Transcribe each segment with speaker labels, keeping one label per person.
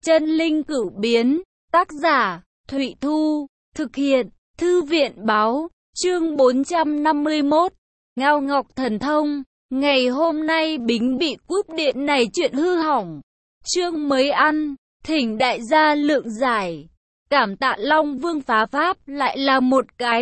Speaker 1: Chân linh cửu biến, tác giả, Thụy Thu, thực hiện, Thư viện báo, chương 451, Ngao Ngọc Thần Thông. Ngày hôm nay Bính bị cúp điện này chuyện hư hỏng. Chương mới ăn, thỉnh đại gia lượng giải. Cảm tạ Long Vương phá pháp lại là một cái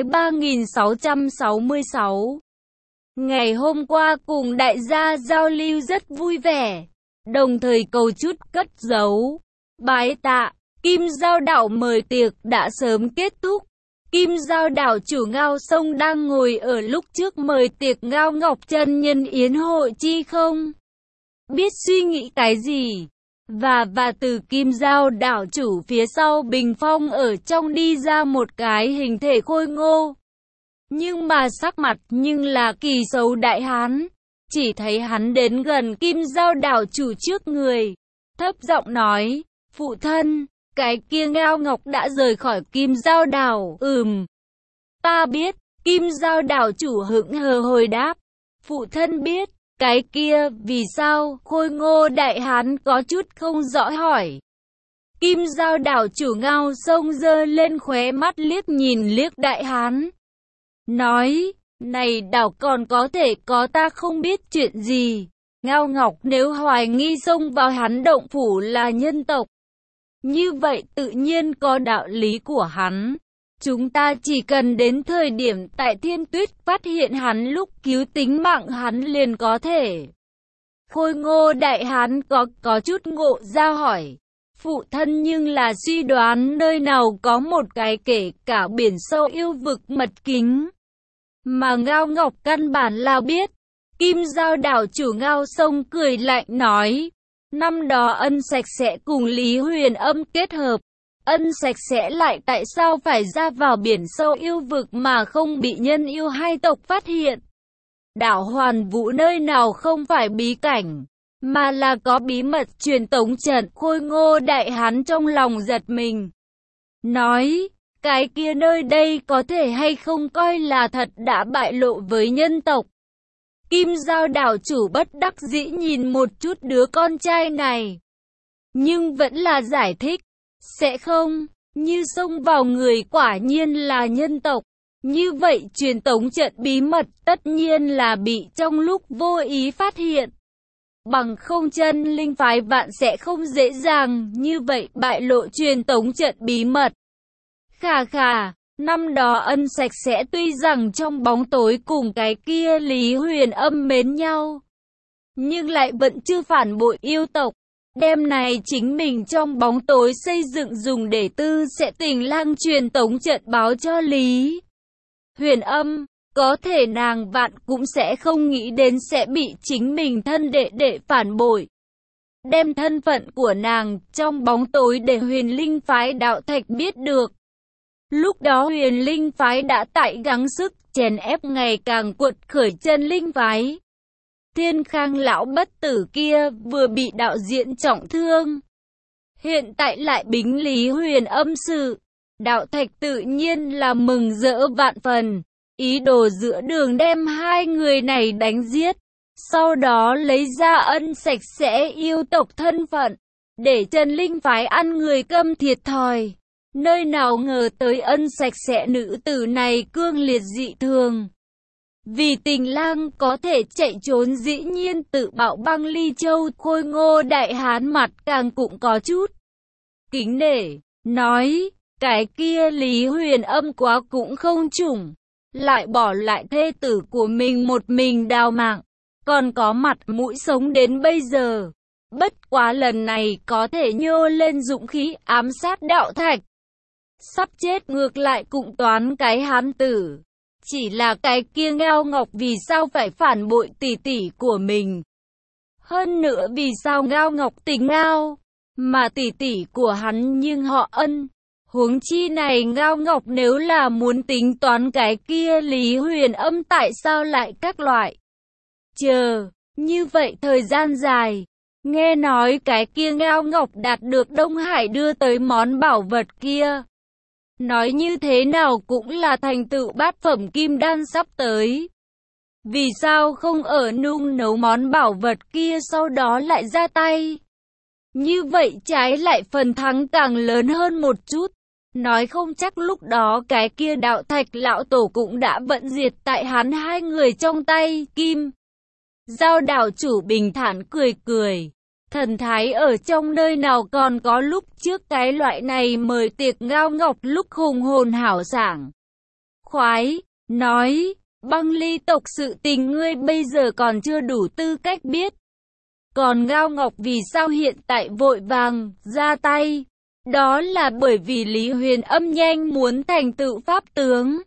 Speaker 1: 3666. Ngày hôm qua cùng đại gia giao lưu rất vui vẻ, đồng thời cầu chút cất giấu. Bái tạ, Kim Giao Đảo mời tiệc đã sớm kết thúc. Kim Giao Đảo chủ Ngao Sông đang ngồi ở lúc trước mời tiệc Ngao Ngọc chân nhân yến hội chi không biết suy nghĩ cái gì. Và từ Kim Giao Đảo chủ phía sau bình phong ở trong đi ra một cái hình thể khôi ngô, nhưng mà sắc mặt nhưng là kỳ xấu đại hán. Chỉ thấy hắn đến gần Kim Giao Đảo chủ trước người, thấp giọng nói, phụ thân, cái kia Ngao Ngọc đã rời khỏi Kim Giao Đảo. Ta biết. Kim Giao Đảo chủ hững hờ hồi đáp, phụ thân biết. Cái kia, vì sao? Khôi ngô đại hán có chút không rõ hỏi. Kim Giao Đảo chủ Ngao Sông giơ lên khóe mắt liếc nhìn liếc đại hán, nói, này đảo còn có thể có ta không biết chuyện gì. Ngao Ngọc nếu hoài nghi xông vào hắn động phủ là nhân tộc, như vậy tự nhiên có đạo lý của hắn. Chúng ta chỉ cần đến thời điểm tại Thiên Tuyết phát hiện hắn lúc cứu tính mạng hắn liền có thể. Khôi ngô đại hán có chút ngộ ra hỏi, phụ thân nhưng là suy đoán nơi nào có một cái kể cả biển sâu yêu vực mật kính mà Ngao Ngọc căn bản là biết. Kim Giao Đảo chủ Ngao Sông cười lạnh nói, năm đó Ân Sạch Sẽ cùng Lý Huyền Âm kết hợp, Ân Sạch Sẽ lại tại sao phải ra vào biển sâu yêu vực mà không bị nhân yêu hai tộc phát hiện. Đảo Hoàn Vũ nơi nào không phải bí cảnh, mà là có bí mật truyền tống trận. Khôi ngô đại hán trong lòng giật mình, nói, cái kia nơi đây có thể hay không coi là thật đã bại lộ với nhân tộc. Kim Giao Đảo chủ bất đắc dĩ nhìn một chút đứa con trai này, nhưng vẫn là giải thích, sẽ không, như xông vào người quả nhiên là nhân tộc, như vậy truyền tống trận bí mật tất nhiên là bị trong lúc vô ý phát hiện. Bằng không chân linh phái vạn sẽ không dễ dàng như vậy bại lộ truyền tống trận bí mật. Khà, năm đó Ân Sạch Sẽ tuy rằng trong bóng tối cùng cái kia Lý Huyền Âm mến nhau, nhưng lại vẫn chưa phản bội yêu tộc. Đêm này chính mình trong bóng tối xây dựng dùng để tư sẽ tình lang truyền tống trận báo cho Lý Huyền Âm. Có thể nàng vạn cũng sẽ không nghĩ đến sẽ bị chính mình thân đệ đệ phản bội. Đem thân phận của nàng trong bóng tối để Huyền Linh phái Đạo Thạch biết được. Lúc đó Huyền Linh phái đã tại gắng sức chèn ép ngày càng cuột khởi chân linh phái. Thiên Khang lão bất tử kia vừa bị đạo diễn trọng thương, hiện tại lại bính Lý Huyền Âm sự. Đạo Thạch tự nhiên là mừng rỡ vạn phần, ý đồ giữa đường đem hai người này đánh giết, sau đó lấy ra Ân Sạch Sẽ yêu tộc thân phận, để chân linh phái ăn người câm thiệt thòi. Nơi nào ngờ tới Ân Sạch Sẽ nữ tử này cương liệt dị thường, vì tình lang có thể chạy trốn dĩ nhiên tự bạo băng ly châu. Khôi ngô đại hán mặt càng cũng có chút kính nể, nói, cái kia Lý Huyền Âm quá cũng không chủng, lại bỏ lại thê tử của mình một mình đào mạng, còn có mặt mũi sống đến bây giờ. Bất quá lần này có thể nhô lên dũng khí ám sát Đạo Thạch, sắp chết ngược lại cũng toán cái hán tử. Chỉ là cái kia Ngao Ngọc vì sao phải phản bội tỷ tỷ của mình? Hơn nữa vì sao Ngao Ngọc tình Ngao, mà tỷ tỷ của hắn nhưng họ Ân? Huống chi này Ngao Ngọc nếu là muốn tính toán cái kia Lý Huyền Âm tại sao lại các loại chờ như vậy thời gian dài. Nghe nói cái kia Ngao Ngọc đạt được Đông Hải đưa tới món bảo vật kia, nói như thế nào cũng là thành tựu bát phẩm kim đan sắp tới. Vì sao không ở nung nấu món bảo vật kia sau đó lại ra tay? Như vậy trái lại phần thắng càng lớn hơn một chút. Nói không chắc lúc đó cái kia đạo thạch lão tổ cũng đã bận diệt tại hắn hai người trong tay. Kim Giao đảo chủ bình thản cười cười. Thần thái ở trong nơi nào còn có lúc trước cái loại này mời tiệc ngao ngọc lúc hùng hồn hảo sảng khoái. Nói, Băng Ly tộc sự tình ngươi bây giờ còn chưa đủ tư cách biết. Còn Ngao Ngọc vì sao hiện tại vội vàng ra tay? Đó là bởi vì Lý Huyền Âm nhanh muốn thành tựu pháp tướng.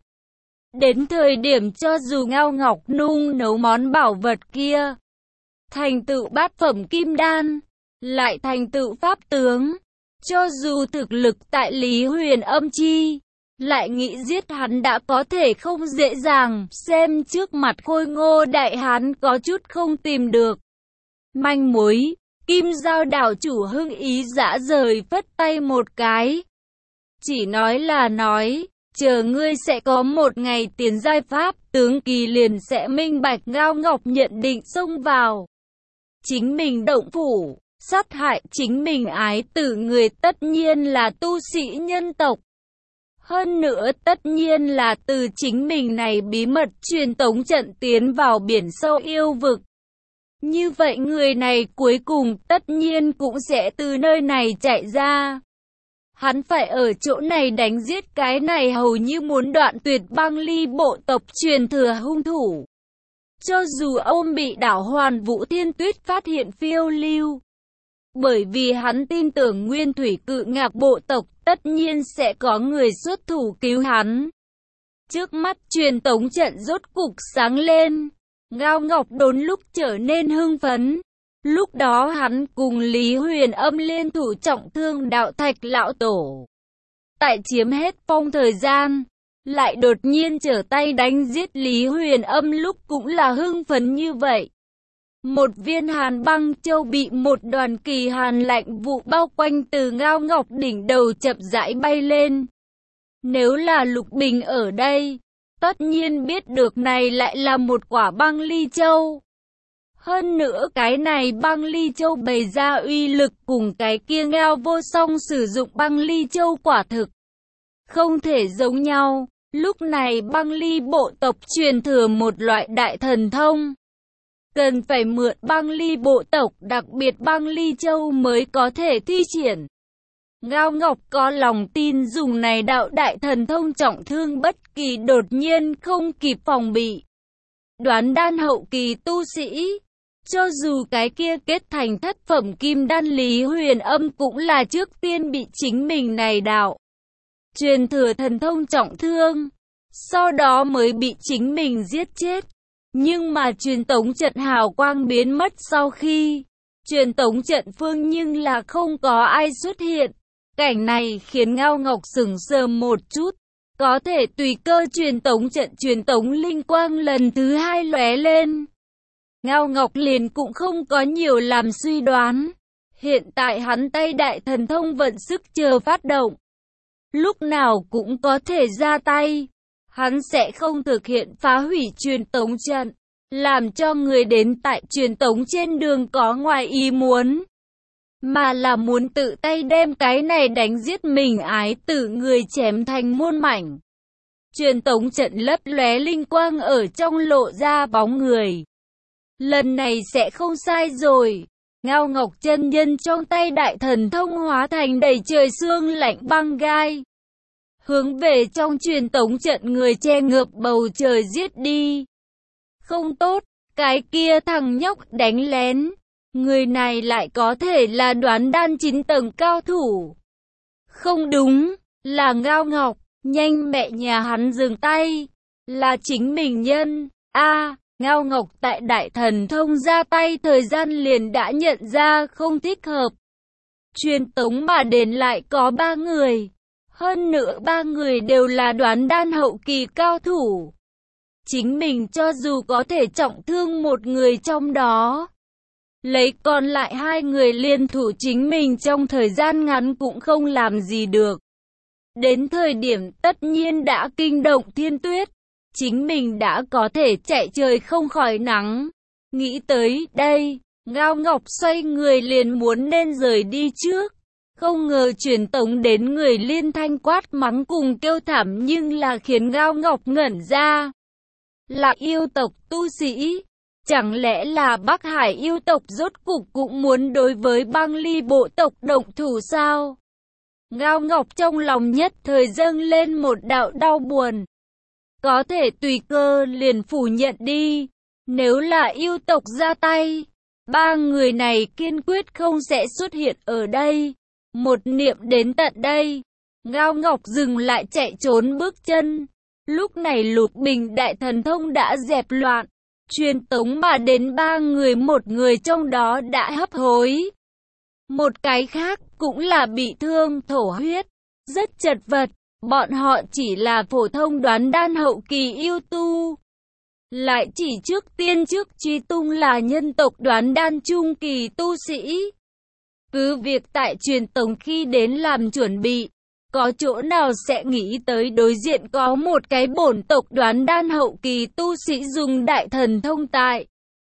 Speaker 1: Đến thời điểm cho dù Ngao Ngọc nung nấu món bảo vật kia, thành tựu bát phẩm kim đan, lại thành tựu pháp tướng, cho dù thực lực tại Lý Huyền Âm chi, lại nghĩ giết hắn đã có thể không dễ dàng. Xem trước mặt khôi ngô đại hán có chút không tìm được manh mối. Kim Giao đảo chủ hưng ý dã rời phất tay một cái. Chỉ nói là nói, chờ ngươi sẽ có một ngày tiến giai pháp tướng kỳ liền sẽ minh bạch. Ngao Ngọc nhận định xông vào chính mình động phủ, sát hại chính mình ái tử người, tất nhiên là tu sĩ nhân tộc. Hơn nữa tất nhiên là từ chính mình này bí mật truyền tống trận tiến vào biển sâu yêu vực. Như vậy người này cuối cùng tất nhiên cũng sẽ từ nơi này chạy ra. Hắn phải ở chỗ này đánh giết cái này hầu như muốn đoạn tuyệt Băng Ly bộ tộc truyền thừa hung thủ. Cho dù ông bị đảo Hoàn Vũ Thiên Tuyết phát hiện phiêu lưu, bởi vì hắn tin tưởng Nguyên Thủy Cự Ngạc bộ tộc tất nhiên sẽ có người xuất thủ cứu hắn. Trước mắt truyền tống trận rốt cục sáng lên. Ngao Ngọc đốn lúc trở nên hưng phấn. Lúc đó hắn cùng Lý Huyền Âm liên thủ trọng thương đạo thạch lão tổ. Tại chiếm hết phong thời gian, lại đột nhiên trở tay đánh giết Lý Huyền Âm lúc cũng là hưng phấn như vậy. Một viên hàn băng châu bị một đoàn kỳ hàn lạnh vụ bao quanh từ Ngao Ngọc đỉnh đầu chậm rãi bay lên. Nếu là Lục Bình ở đây, tất nhiên biết được này lại là một quả băng ly châu. Hơn nữa cái này băng ly châu bày ra uy lực cùng cái kia Ngao Vô Song sử dụng băng ly châu quả thực không thể giống nhau. Lúc này băng ly bộ tộc truyền thừa một loại đại thần thông, cần phải mượn băng ly bộ tộc đặc biệt băng ly châu mới có thể thi triển. Ngao Ngọc có lòng tin dùng này đạo đại thần thông trọng thương bất kỳ đột nhiên không kịp phòng bị đoán đan hậu kỳ tu sĩ. Cho dù cái kia kết thành thất phẩm kim đan Lý Huyền Âm cũng là trước tiên bị chính mình này đạo truyền thừa thần thông trọng thương, sau đó mới bị chính mình giết chết. Nhưng mà truyền tống trận hào quang biến mất sau khi truyền tống trận phương nhưng là không có ai xuất hiện. Cảnh này khiến Ngao Ngọc sững sờ một chút. Có thể tùy cơ truyền tống trận truyền tống linh quang lần thứ hai lóe lên. Ngao Ngọc liền cũng không có nhiều làm suy đoán. Hiện tại hắn tay đại thần thông vận sức chờ phát động. Lúc nào cũng có thể ra tay. Hắn sẽ không thực hiện phá hủy truyền tống trận, làm cho người đến tại truyền tống trên đường có ngoài ý muốn, mà là muốn tự tay đem cái này đánh giết mình ái tử người chém thành muôn mảnh. Truyền tống trận lấp lóe linh quang ở trong lộ ra bóng người. Lần này sẽ không sai rồi. Ngao Ngọc chân nhân trong tay đại thần thông hóa thành đầy trời sương lạnh băng gai, hướng về trong truyền tống trận người che ngợp bầu trời giết đi. Không tốt, cái kia thằng nhóc đánh lén. Người này lại có thể là đoán đan 9 tầng cao thủ. Không đúng, là Ngao Ngọc. Nhanh mẹ nhà hắn dừng tay. Là chính mình nhân. Ngao Ngọc tại đại thần thông ra tay thời gian liền đã nhận ra không thích hợp. Truyền tống mà đến lại có 3 người. Hơn nữa 3 người đều là đoán đan hậu kỳ cao thủ. Chính mình cho dù có thể trọng thương một người trong đó, lấy còn lại 2 người liên thủ chính mình trong thời gian ngắn cũng không làm gì được. Đến thời điểm tất nhiên đã kinh động thiên tuyết, chính mình đã có thể chạy trời không khỏi nắng. Nghĩ tới đây, Ngao Ngọc xoay người liền muốn nên rời đi trước. Không ngờ truyền tống đến người liên thanh quát mắng cùng kêu thảm nhưng là khiến Ngao Ngọc ngẩn ra. Là yêu tộc tu sĩ. Chẳng lẽ là Bắc Hải yêu tộc rốt cục cũng muốn đối với băng ly bộ tộc động thủ sao? Ngao Ngọc trong lòng nhất thời dâng lên một đạo đau buồn. Có thể tùy cơ liền phủ nhận đi. Nếu là yêu tộc ra tay, ba người này kiên quyết không sẽ xuất hiện ở đây. Một niệm đến tận đây, Ngao Ngọc dừng lại chạy trốn bước chân. Lúc này Lục Bình Đại Thần Thông đã dẹp loạn. Truyền tống mà đến ba người, một người trong đó đã hấp hối. Một cái khác cũng là bị thương thổ huyết, rất chật vật. Bọn họ chỉ là phổ thông đoán đan hậu kỳ yêu tu. Lại chỉ trước truy tung là nhân tộc đoán đan trung kỳ tu sĩ. Cứ việc tại truyền tống khi đến làm chuẩn bị, có chỗ nào sẽ nghĩ tới đối diện có một cái bổn tộc đoán đan hậu kỳ tu sĩ dùng đại thần thông tại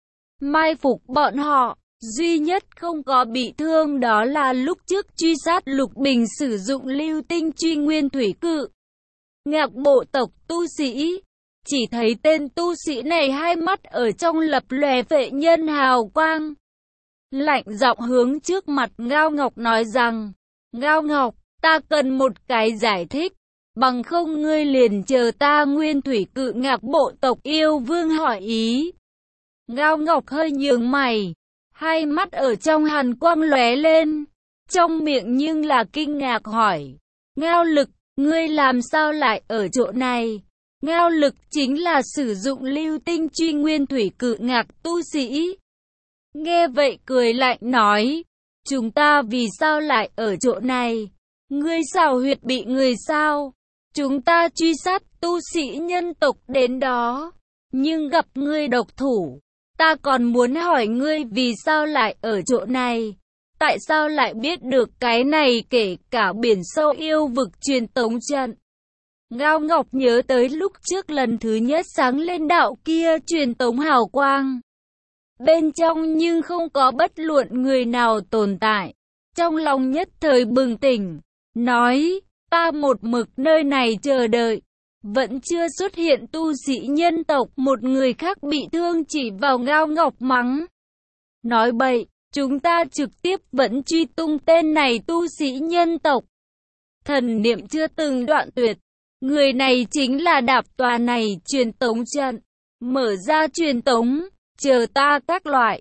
Speaker 1: mai phục bọn họ. Duy nhất không có bị thương đó là lúc trước truy sát Lục Bình sử dụng lưu tinh truy nguyên thủy cự ngạc bộ tộc tu sĩ. Chỉ thấy tên tu sĩ này hai mắt ở trong lập lòe vệ nhân hào quang. Lạnh giọng hướng trước mặt Ngao Ngọc nói rằng, Ngao Ngọc, ta cần một cái giải thích, bằng không ngươi liền chờ ta nguyên thủy cự ngạc bộ tộc yêu vương hỏi ý. Ngao Ngọc hơi nhướng mày, hai mắt ở trong hàn quang lóe lên, trong miệng nhưng là kinh ngạc hỏi, Ngao Lực, ngươi làm sao lại ở chỗ này? Ngao Lực chính là sử dụng lưu tinh truy nguyên thủy cự ngạc tu sĩ. Nghe vậy cười lạnh nói, chúng ta vì sao lại ở chỗ này? Ngươi xảo huyệt bị người sao? Chúng ta truy sát tu sĩ nhân tộc đến đó, nhưng gặp ngươi độc thủ. Ta còn muốn hỏi ngươi vì sao lại ở chỗ này? Tại sao lại biết được cái này kể cả biển sâu yêu vực truyền tống trận? Ngao Ngọc nhớ tới lúc trước lần thứ nhất sáng lên đạo kia truyền tống hào quang. Bên trong nhưng không có bất luận người nào tồn tại. Trong lòng nhất thời bừng tỉnh, nói, ta một mực nơi này chờ đợi. Vẫn chưa xuất hiện tu sĩ nhân tộc, một người khác bị thương chỉ vào Ngao Ngọc mắng. Nói bậy, chúng ta trực tiếp vẫn truy tung tên này tu sĩ nhân tộc. Thần niệm chưa từng đoạn tuyệt. Người này chính là đạp tòa này truyền tống trận. Mở ra truyền tống, chờ ta các loại,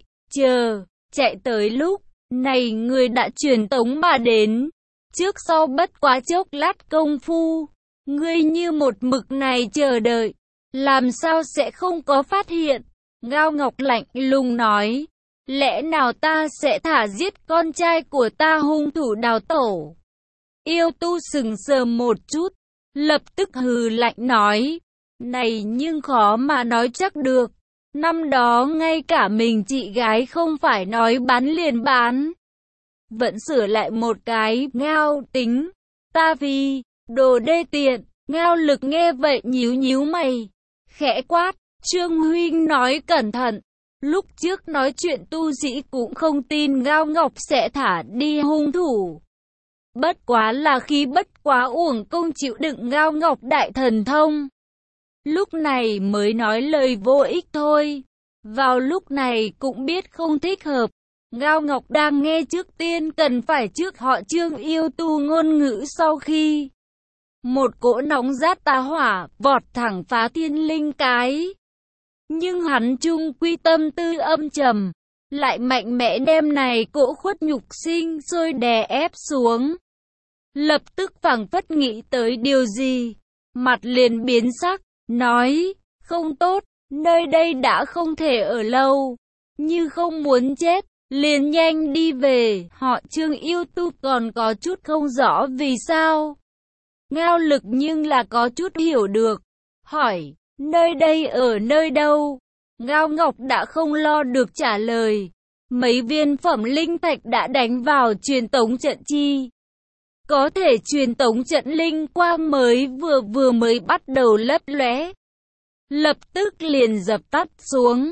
Speaker 1: chạy tới lúc này người đã truyền tống mà đến. Trước sau bất quá chốc lát công phu, ngươi như một mực này chờ đợi, làm sao sẽ không có phát hiện? Ngao Ngọc lạnh lùng nói, lẽ nào ta sẽ thả giết con trai của ta hung thủ đào tổ? Yêu tu sừng sờ một chút, lập tức hừ lạnh nói, này nhưng khó mà nói chắc được. Năm đó ngay cả mình chị gái không phải nói bán liền bán, vẫn sửa lại một cái. Ngao tính, ta vì đồ đê tiện. Ngao Lực nghe vậy nhíu mày, khẽ quát, Trương huynh nói cẩn thận. Lúc trước nói chuyện tu sĩ cũng không tin Ngao Ngọc sẽ thả đi hung thủ. Bất quá là khi bất quá uổng công chịu đựng Ngao Ngọc đại thần thông. Lúc này mới nói lời vô ích thôi. Vào lúc này cũng biết không thích hợp. Ngao Ngọc đang nghe trước tiên cần phải trước họ Trương yêu tu ngôn ngữ, sau khi một cỗ nóng rát tà hỏa vọt thẳng phá thiên linh cái. Nhưng hắn chung quy tâm tư âm trầm, lại mạnh mẽ đem này cỗ khuất nhục sinh sôi đè ép xuống. Lập tức phảng phất nghĩ tới điều gì, mặt liền biến sắc, nói, không tốt, nơi đây đã không thể ở lâu, như không muốn chết, liền nhanh đi về. Họ Trương yêu tu còn có chút không rõ vì sao. Ngao Lực nhưng là có chút hiểu được, hỏi, nơi đây ở nơi đâu? Ngao Ngọc đã không lo được trả lời, mấy viên phẩm linh thạch đã đánh vào truyền tống trận chi. Có thể truyền tống trận linh quang mới vừa mới bắt đầu lấp lóe, lập tức liền dập tắt xuống.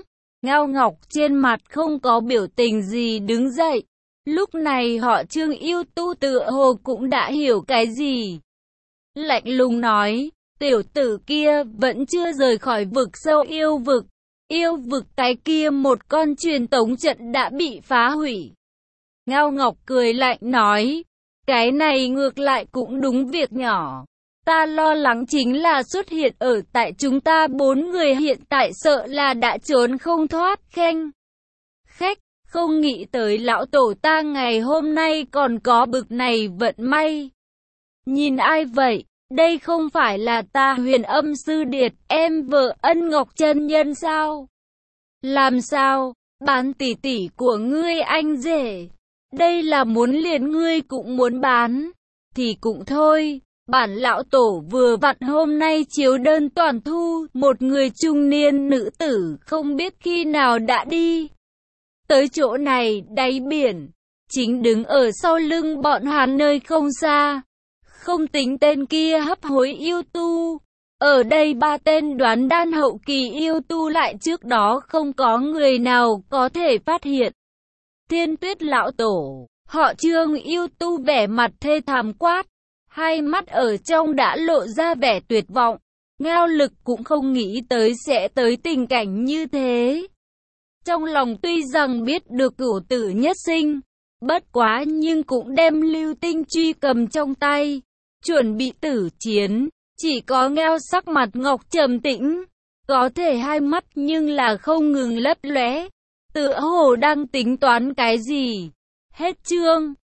Speaker 1: Ngao Ngọc trên mặt không có biểu tình gì đứng dậy. Lúc này họ Trương yêu tu tựa hồ cũng đã hiểu cái gì. Lạnh lùng nói, tiểu tử kia vẫn chưa rời khỏi vực sâu yêu vực. Yêu vực cái kia một con truyền tống trận đã bị phá hủy. Ngao Ngọc cười lạnh nói, cái này ngược lại cũng đúng việc nhỏ. Ta lo lắng chính là xuất hiện ở tại chúng ta 4 người hiện tại sợ là đã trốn không thoát khách. Không nghĩ tới lão tổ ta ngày hôm nay còn có bực này vận may. Nhìn ai vậy? Đây không phải là ta Huyền Âm Sư Điệt, em vợ Ân Ngọc chân nhân sao? Làm sao? Bán tỷ tỷ của ngươi anh rể. Đây là muốn liền ngươi cũng muốn bán. Thì cũng thôi. Bản lão tổ vừa vặn hôm nay chiếu đơn toàn thu. Một người trung niên nữ tử không biết khi nào đã đi tới chỗ này đáy biển. Chính đứng ở sau lưng bọn hắn nơi không xa. Không tính tên kia hấp hối yêu tu. Ở đây 3 tên đoán đan hậu kỳ yêu tu lại trước đó không có người nào có thể phát hiện. Thiên Tuyết lão tổ, họ Trương yêu tu vẻ mặt thê thảm quát. Hai mắt ở trong đã lộ ra vẻ tuyệt vọng. Ngao Lực cũng không nghĩ tới sẽ tới tình cảnh như thế. Trong lòng tuy rằng biết được cửu tử nhất sinh, bất quá nhưng cũng đem lưu tinh truy cầm trong tay, chuẩn bị tử chiến. Chỉ có Ngao sắc mặt ngọc trầm tĩnh, có thể hai mắt nhưng là không ngừng lấp lóe, tựa hồ đang tính toán cái gì. Hết chương.